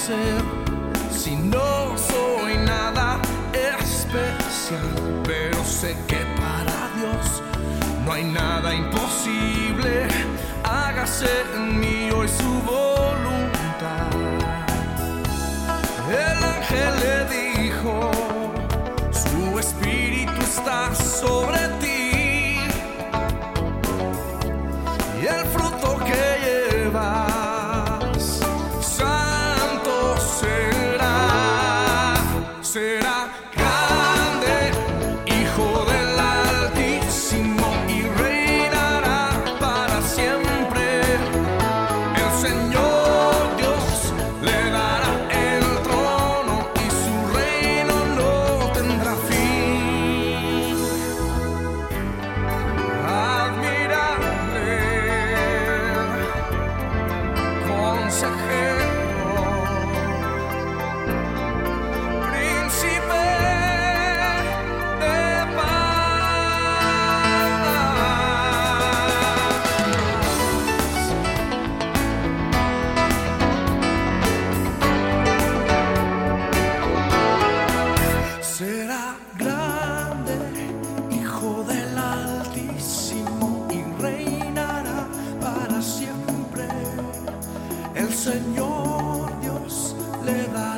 ser si no soy nada especial? Pero sé que para Dios no hay nada imposible. Hágase en mí hoy su voluntad. El ángel le dijo: su espíritu está sobre ti, y el fruto que llevas santo será. Será grande, hijo del Altísimo, y reinará para siempre. El Señor Dios le dará el trono, y su reino no tendrá fin. Admirable, consejero, príncipe de paz. Será grande, hijo del Altísimo, y reinará para siempre. El Señor Dios le dará